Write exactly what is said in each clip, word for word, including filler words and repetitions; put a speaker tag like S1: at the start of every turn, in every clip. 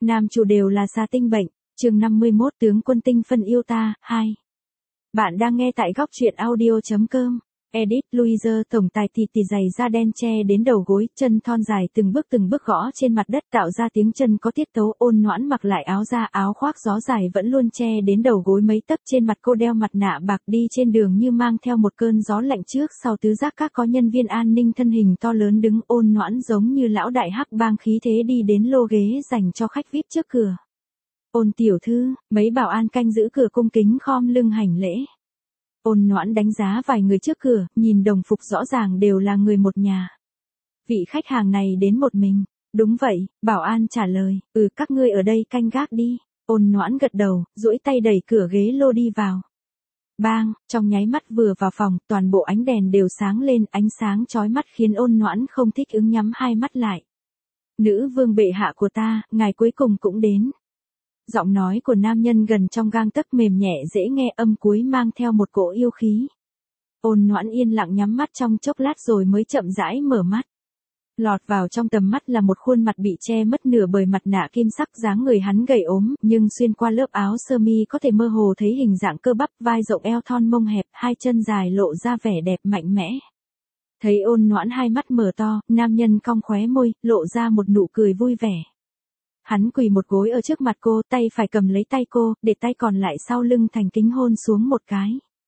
S1: Nam chủ đều là xà tinh bệnh, chương năm mươi mốt tướng quân tinh phân yêu ta, hai. Bạn đang nghe tại góc truyện audio.com. Edit Louise tổng tài tịt tì giày da đen che đến đầu gối, chân thon dài từng bước từng bước gõ trên mặt đất tạo ra tiếng chân có tiết tấu. Ôn Noãn mặc lại áo da áo khoác gió dài vẫn luôn che đến đầu gối mấy tấc, trên mặt cô đeo mặt nạ bạc đi trên đường như mang theo một cơn gió lạnh trước sau tứ giác các có nhân viên an ninh thân hình to lớn đứng. Ôn Noãn giống như lão đại hắc bang khí thế đi đến lô ghế dành cho khách vi ai pi trước cửa. Ôn tiểu thư, mấy bảo an canh giữ cửa cung kính khom lưng hành lễ. Ôn Noãn đánh giá vài người trước cửa, nhìn đồng phục rõ ràng đều là người một nhà. Vị khách hàng này đến một mình. Đúng vậy, bảo an trả lời, ừ các ngươi ở đây canh gác đi. Ôn Noãn gật đầu, duỗi tay đẩy cửa ghế lô đi vào. Bang, trong nháy mắt vừa vào phòng, toàn bộ ánh đèn đều sáng lên, ánh sáng chói mắt khiến Ôn Noãn không thích ứng nhắm hai mắt lại. Nữ vương bệ hạ của ta, ngài cuối cùng cũng đến. Giọng nói của nam nhân gần trong gang tấc mềm nhẹ dễ nghe, âm cuối mang theo một cỗ yêu khí. Ôn Noãn yên lặng nhắm mắt trong chốc lát rồi mới chậm rãi mở mắt. Lọt vào trong tầm mắt là một khuôn mặt bị che mất nửa bởi mặt nạ kim sắc, dáng người hắn gầy ốm, nhưng xuyên qua lớp áo sơ mi có thể mơ hồ thấy hình dạng cơ bắp, vai rộng eo thon mông hẹp, hai chân dài lộ ra vẻ đẹp mạnh mẽ. Thấy Ôn Noãn hai mắt mở to, nam nhân cong khóe môi, lộ ra một nụ cười vui vẻ. Hắn quỳ một gối ở trước mặt cô, tay phải cầm lấy tay cô, để tay còn lại sau lưng thành kính hôn xuống một cái.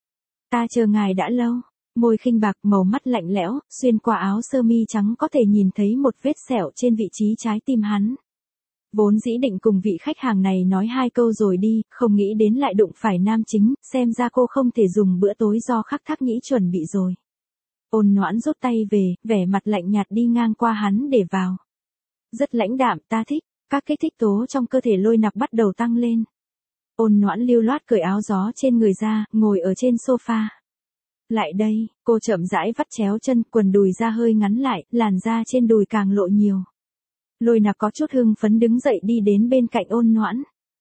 S1: Ta chờ ngài đã lâu. Môi khinh bạc, màu mắt lạnh lẽo, xuyên qua áo sơ mi trắng có thể nhìn thấy một vết sẹo trên vị trí trái tim hắn. Vốn dĩ định cùng vị khách hàng này nói hai câu rồi đi, không nghĩ đến lại đụng phải nam chính, xem ra cô không thể dùng bữa tối do khắc thác nhĩ chuẩn bị rồi. Ôn Noãn rút tay về, vẻ mặt lạnh nhạt đi ngang qua hắn để vào. Rất lãnh đạm, ta thích. Các kích thích tố trong cơ thể Lôi Nặc bắt đầu tăng lên. Ôn Noãn lưu loát cởi áo gió trên người ra, ngồi ở trên sofa. Lại đây, cô chậm rãi vắt chéo chân, quần đùi ra hơi ngắn lại, làn da trên đùi càng lộ nhiều. Lôi Nặc có chút hưng phấn đứng dậy đi đến bên cạnh Ôn Noãn.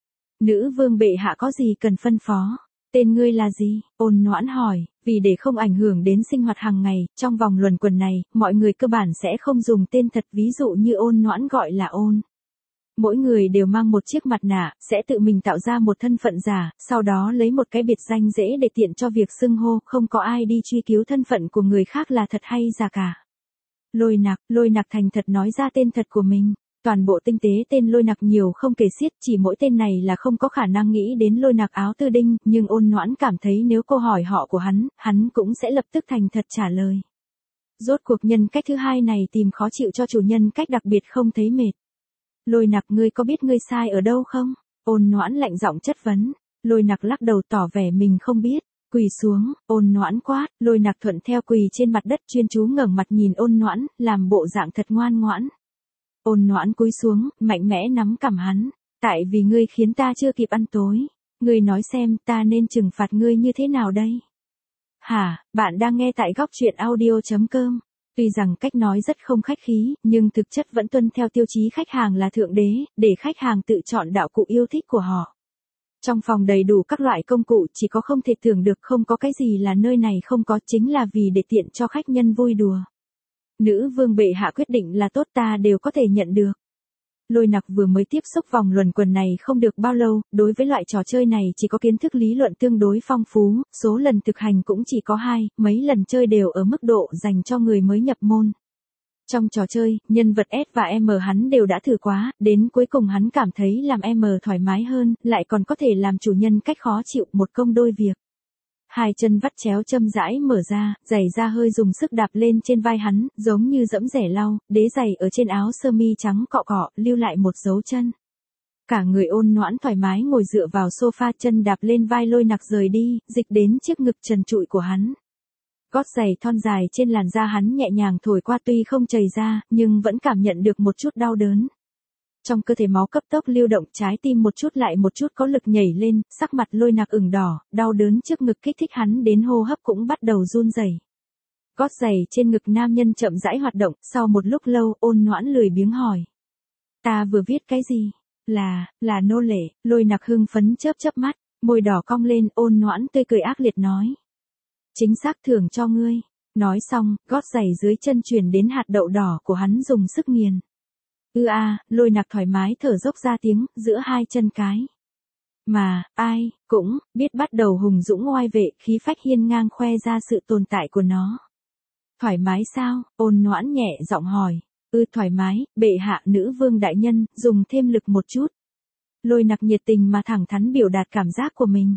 S1: Nữ vương bệ hạ có gì cần phân phó? Tên ngươi là gì? Ôn Noãn hỏi, vì để không ảnh hưởng đến sinh hoạt hàng ngày, trong vòng luẩn quẩn này, mọi người cơ bản sẽ không dùng tên thật, ví dụ như Ôn Noãn gọi là Ôn. Mỗi người đều mang một chiếc mặt nạ, sẽ tự mình tạo ra một thân phận giả, sau đó lấy một cái biệt danh dễ để tiện cho việc xưng hô, không có ai đi truy cứu thân phận của người khác là thật hay giả cả. Lôi Nặc, Lôi Nặc thành thật nói ra tên thật của mình. Toàn bộ tinh tế tên Lôi Nặc nhiều không kể xiết, chỉ mỗi tên này là không có khả năng nghĩ đến Lôi Nặc áo tư đinh, nhưng Ôn Noãn cảm thấy nếu cô hỏi họ của hắn, hắn cũng sẽ lập tức thành thật trả lời. Rốt cuộc nhân cách thứ hai này tìm khó chịu cho chủ nhân cách đặc biệt không thấy mệt. Lôi Nặc, ngươi có biết ngươi sai ở đâu không? Ôn Noãn lạnh giọng chất vấn. Lôi Nặc lắc đầu tỏ vẻ mình không biết. Quỳ xuống, Ôn Noãn quát. Lôi Nặc thuận theo quỳ trên mặt đất, chuyên chú ngẩng mặt nhìn Ôn Noãn, làm bộ dạng thật ngoan ngoãn. Ôn Noãn cúi xuống, mạnh mẽ nắm cằm hắn. Tại vì ngươi khiến ta chưa kịp ăn tối. Ngươi nói xem ta nên trừng phạt ngươi như thế nào đây? Hả, bạn đang nghe tại góc truyện audio.com. Tuy rằng cách nói rất không khách khí, nhưng thực chất vẫn tuân theo tiêu chí khách hàng là thượng đế, để khách hàng tự chọn đạo cụ yêu thích của họ. Trong phòng đầy đủ các loại công cụ, chỉ có không thể tưởng được không có cái gì là nơi này không có, chính là vì để tiện cho khách nhân vui đùa. Nữ vương bệ hạ quyết định là tốt, ta đều có thể nhận được. Lôi Nặc vừa mới tiếp xúc vòng luẩn quẩn này không được bao lâu, đối với loại trò chơi này chỉ có kiến thức lý luận tương đối phong phú, số lần thực hành cũng chỉ có hai, mấy lần chơi đều ở mức độ dành cho người mới nhập môn. Trong trò chơi, nhân vật S và M hắn đều đã thử quá, đến cuối cùng hắn cảm thấy làm M thoải mái hơn, lại còn có thể làm chủ nhân cách khó chịu, một công đôi việc. Hai chân vắt chéo châm rãi mở ra, giày da hơi dùng sức đạp lên trên vai hắn, giống như dẫm rẻ lau, đế giày ở trên áo sơ mi trắng cọ cọ, lưu lại một dấu chân. Cả người Ôn Noãn thoải mái ngồi dựa vào sofa, chân đạp lên vai Lôi Nặc rời đi, dịch đến chiếc ngực trần trụi của hắn. Gót giày thon dài trên làn da hắn nhẹ nhàng thổi qua, tuy không chảy ra, nhưng vẫn cảm nhận được một chút đau đớn. Trong cơ thể máu cấp tốc lưu động, trái tim một chút lại một chút có lực nhảy lên, sắc mặt Lôi Nặc ửng đỏ, đau đớn trước ngực kích thích hắn đến hô hấp cũng bắt đầu run rẩy. Gót giày trên ngực nam nhân chậm rãi hoạt động, sau một lúc lâu, Ôn Noãn lười biếng hỏi. Ta vừa viết cái gì? Là, là nô lệ. Lôi Nặc hưng phấn chớp chớp mắt, môi đỏ cong lên, Ôn Noãn tươi cười ác liệt nói. Chính xác thưởng cho ngươi. Nói xong, gót giày dưới chân truyền đến hạt đậu đỏ của hắn dùng sức nghiền. Ư a, Lôi Nặc thoải mái thở dốc ra tiếng, giữa hai chân cái. Mà, ai, cũng, biết bắt đầu hùng dũng oai vệ, khí phách hiên ngang khoe ra sự tồn tại của nó. Thoải mái sao? Ôn Noãn nhẹ giọng hỏi. Ư thoải mái, bệ hạ nữ vương đại nhân, dùng thêm lực một chút. Lôi Nặc nhiệt tình mà thẳng thắn biểu đạt cảm giác của mình.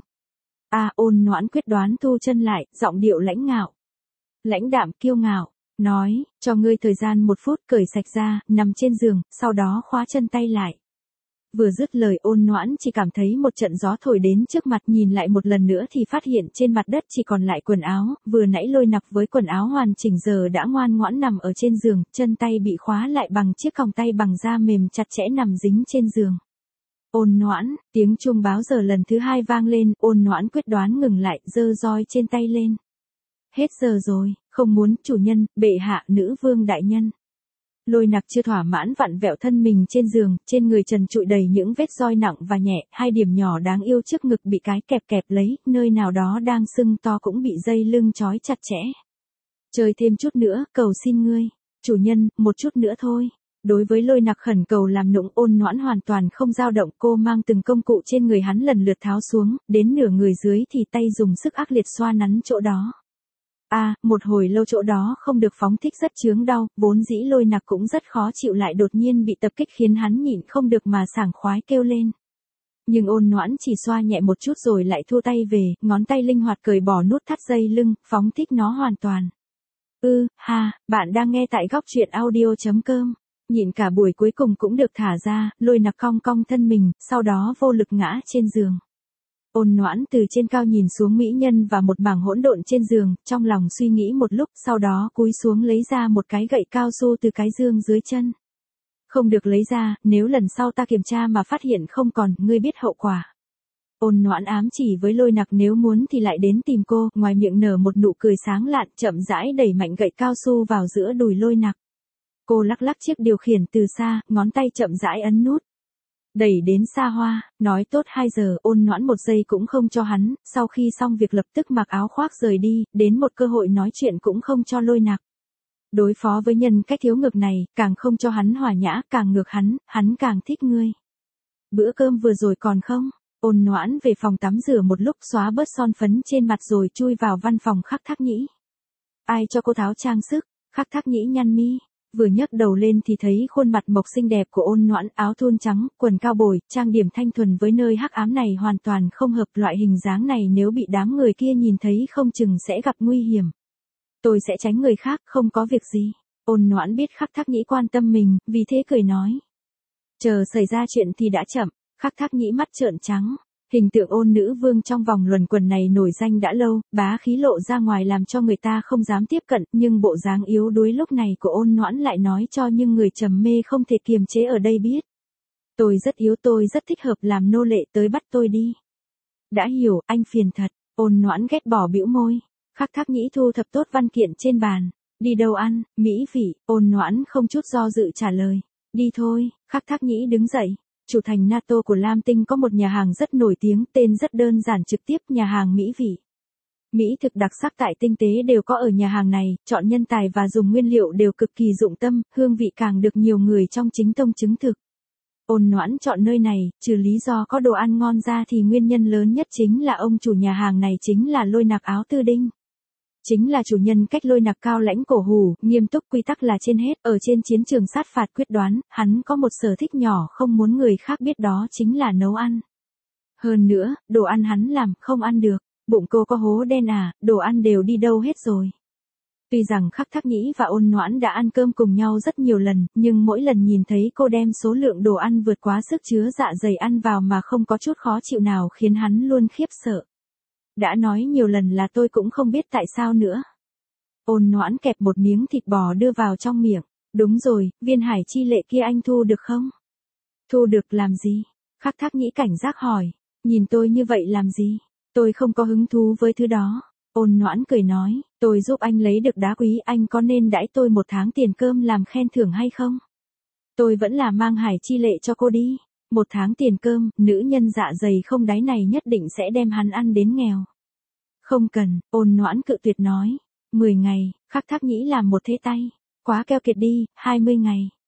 S1: A Ôn Noãn quyết đoán thu chân lại, giọng điệu lãnh ngạo. Lãnh đạm kiêu ngạo, nói, cho ngươi thời gian một phút cởi sạch ra, nằm trên giường, sau đó khóa chân tay lại. Vừa dứt lời Ôn Noãn chỉ cảm thấy một trận gió thổi đến trước mặt, nhìn lại một lần nữa thì phát hiện trên mặt đất chỉ còn lại quần áo, vừa nãy Lôi Nặc với quần áo hoàn chỉnh giờ đã ngoan ngoãn nằm ở trên giường, chân tay bị khóa lại bằng chiếc còng tay bằng da mềm chặt chẽ nằm dính trên giường. Ôn Noãn, tiếng chuông báo giờ lần thứ hai vang lên, Ôn Noãn quyết đoán ngừng lại, giơ roi trên tay lên. Hết giờ rồi, không muốn, chủ nhân, bệ hạ nữ vương đại nhân. Lôi Nặc chưa thỏa mãn vặn vẹo thân mình trên giường, trên người trần trụi đầy những vết roi nặng và nhẹ, hai điểm nhỏ đáng yêu trước ngực bị cái kẹp kẹp lấy, nơi nào đó đang sưng to cũng bị dây lưng trói chặt chẽ. Chơi thêm chút nữa, cầu xin ngươi. Chủ nhân, một chút nữa thôi. Đối với Lôi Nặc khẩn cầu làm nũng, Ôn Noãn hoàn toàn không dao động, cô mang từng công cụ trên người hắn lần lượt tháo xuống, đến nửa người dưới thì tay dùng sức ác liệt xoa nắn chỗ đó. A, à, một hồi lâu chỗ đó không được phóng thích rất chướng đau, vốn dĩ Lôi Nặc cũng rất khó chịu lại đột nhiên bị tập kích khiến hắn nhịn không được mà sảng khoái kêu lên. Nhưng Ôn Noãn chỉ xoa nhẹ một chút rồi lại thu tay về, ngón tay linh hoạt cởi bỏ nút thắt dây lưng, phóng thích nó hoàn toàn. Ư, ha, bạn đang nghe tại góc truyện audio chấm com. Nhịn cả buổi cuối cùng cũng được thả ra, Lôi Nặc cong cong thân mình, sau đó vô lực ngã trên giường. Ôn Noãn từ trên cao nhìn xuống mỹ nhân và một mảng hỗn độn trên giường, trong lòng suy nghĩ một lúc, sau đó cúi xuống lấy ra một cái gậy cao su từ cái giường dưới chân. Không được lấy ra, nếu lần sau ta kiểm tra mà phát hiện không còn, ngươi biết hậu quả. Ôn Noãn ám chỉ với Lôi Nặc nếu muốn thì lại đến tìm cô, ngoài miệng nở một nụ cười sáng lạn, chậm rãi đẩy mạnh gậy cao su vào giữa đùi Lôi Nặc. Cô lắc lắc chiếc điều khiển từ xa, ngón tay chậm rãi ấn nút. Đẩy đến xa hoa, nói tốt hai giờ, Ôn Noãn một giây cũng không cho hắn, sau khi xong việc lập tức mặc áo khoác rời đi, đến một cơ hội nói chuyện cũng không cho Lôi Nặc. Đối phó với nhân cách thiếu ngược này, càng không cho hắn hòa nhã, càng ngược hắn, hắn càng thích ngươi. Bữa cơm vừa rồi còn không? Ôn Noãn về phòng tắm rửa một lúc, xóa bớt son phấn trên mặt rồi chui vào văn phòng Khắc Thác Nhĩ. Ai cho cô tháo trang sức? Khắc Thác Nhĩ nhăn mi. Vừa nhấc đầu lên thì thấy khuôn mặt mộc xinh đẹp của Ôn Noãn, áo thun trắng, quần cao bồi, trang điểm thanh thuần với nơi hắc ám này hoàn toàn không hợp, loại hình dáng này nếu bị đám người kia nhìn thấy không chừng sẽ gặp nguy hiểm. Tôi sẽ tránh người khác, không có việc gì. Ôn Noãn biết Khắc Thác Nhĩ quan tâm mình, vì thế cười nói. Chờ xảy ra chuyện thì đã chậm. Khắc Thác Nhĩ mắt trợn trắng. Hình tượng ôn nữ vương trong vòng luẩn quẩn này nổi danh đã lâu, bá khí lộ ra ngoài làm cho người ta không dám tiếp cận, nhưng bộ dáng yếu đuối lúc này của Ôn Noãn lại nói cho những người trầm mê không thể kiềm chế ở đây biết. Tôi rất yếu, tôi rất thích hợp làm nô lệ, tới bắt tôi đi. Đã hiểu, anh phiền thật. Ôn Noãn ghét bỏ bĩu môi. Khắc Thác Nhĩ thu thập tốt văn kiện trên bàn. Đi đâu ăn, mỹ vị? Ôn Noãn không chút do dự trả lời. Đi thôi. Khắc Thác Nhĩ đứng dậy. Chủ thành NATO của Lam Tinh có một nhà hàng rất nổi tiếng, tên rất đơn giản trực tiếp, nhà hàng mỹ vị. Mỹ thực đặc sắc tại tinh tế đều có ở nhà hàng này, chọn nhân tài và dùng nguyên liệu đều cực kỳ dụng tâm, hương vị càng được nhiều người trong chính tông chứng thực. Ôn Noãn chọn nơi này, trừ lý do có đồ ăn ngon ra thì nguyên nhân lớn nhất chính là ông chủ nhà hàng này chính là Lôi Nặc Áo Tư Đinh. Chính là chủ nhân cách Lôi Nặc cao lãnh cổ hủ, nghiêm túc, quy tắc là trên hết, ở trên chiến trường sát phạt quyết đoán, hắn có một sở thích nhỏ không muốn người khác biết, đó chính là nấu ăn. Hơn nữa, đồ ăn hắn làm, không ăn được. Bụng cô có hố đen à, đồ ăn đều đi đâu hết rồi. Tuy rằng Khắc Thác Nhĩ và Ôn Noãn đã ăn cơm cùng nhau rất nhiều lần, nhưng mỗi lần nhìn thấy cô đem số lượng đồ ăn vượt quá sức chứa dạ dày ăn vào mà không có chút khó chịu nào khiến hắn luôn khiếp sợ. Đã nói nhiều lần là tôi cũng không biết tại sao nữa. Ôn Noãn kẹp một miếng thịt bò đưa vào trong miệng. Đúng rồi, viên hải chi lệ kia anh thu được không? Thu được làm gì? Khắc Thác Nhĩ cảnh giác hỏi. Nhìn tôi như vậy làm gì? Tôi không có hứng thú với thứ đó. Ôn Noãn cười nói, tôi giúp anh lấy được đá quý, anh có nên đãi tôi một tháng tiền cơm làm khen thưởng hay không? Tôi vẫn là mang hải chi lệ cho cô đi. Một tháng tiền cơm, nữ nhân dạ dày không đáy này nhất định sẽ đem hắn ăn đến nghèo. Không cần, Ôn Noãn cự tuyệt nói. Mười ngày, Khắc Thác Nhĩ làm một thế tay. Quá keo kiệt đi, hai mươi ngày.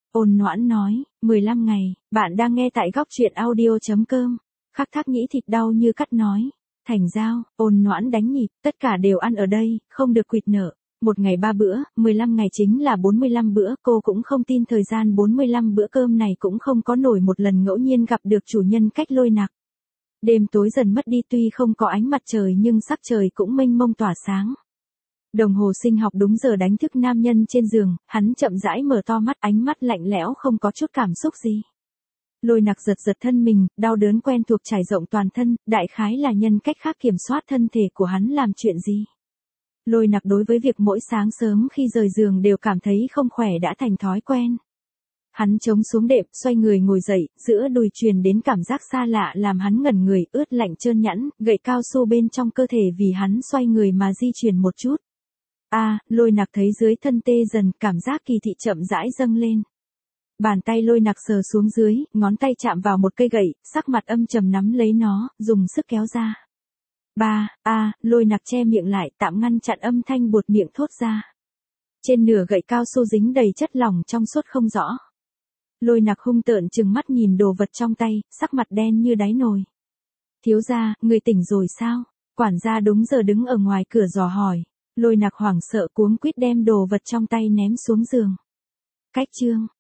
S1: Ôn Noãn nói, mười lăm ngày, bạn đang nghe tại góc truyện audio.com. Khắc Thác nghĩ thịt đau như cắt nói. Thành Giao, Ôn Noãn đánh nhịp, tất cả đều ăn ở đây, không được quỵt nợ. Một ngày ba bữa, mười lăm ngày chính là bốn mươi lăm bữa, cô cũng không tin thời gian bốn mươi lăm bữa cơm này cũng không có nổi một lần ngẫu nhiên gặp được chủ nhân cách Lôi Nặc. Đêm tối dần mất đi, tuy không có ánh mặt trời nhưng sắc trời cũng mênh mông tỏa sáng. Đồng hồ sinh học đúng giờ đánh thức nam nhân trên giường, hắn chậm rãi mở to mắt, ánh mắt lạnh lẽo không có chút cảm xúc gì. Lôi Nặc giật giật thân mình, đau đớn quen thuộc trải rộng toàn thân, đại khái là nhân cách khác kiểm soát thân thể của hắn làm chuyện gì. Lôi Nặc đối với việc mỗi sáng sớm khi rời giường đều cảm thấy không khỏe đã thành thói quen. Hắn chống xuống đệm, xoay người ngồi dậy, giữa đùi truyền đến cảm giác xa lạ làm hắn ngẩn người, ướt lạnh trơn nhẵn, gậy cao su bên trong cơ thể vì hắn xoay người mà di chuyển một chút. A, à, Lôi Nặc thấy dưới thân tê dần, cảm giác kỳ thị chậm rãi dâng lên. Bàn tay Lôi Nặc sờ xuống dưới, ngón tay chạm vào một cây gậy, sắc mặt âm trầm nắm lấy nó, dùng sức kéo ra. Ba, a, à, Lôi Nặc che miệng lại, tạm ngăn chặn âm thanh buột miệng thốt ra. Trên nửa gậy cao su dính đầy chất lỏng trong suốt không rõ. Lôi Nặc hung tợn trừng mắt nhìn đồ vật trong tay, sắc mặt đen như đáy nồi. Thiếu gia, người tỉnh rồi sao? Quản gia đúng giờ đứng ở ngoài cửa dò hỏi. Lôi Nặc hoảng sợ cuống quýt đem đồ vật trong tay ném xuống giường. Cách chương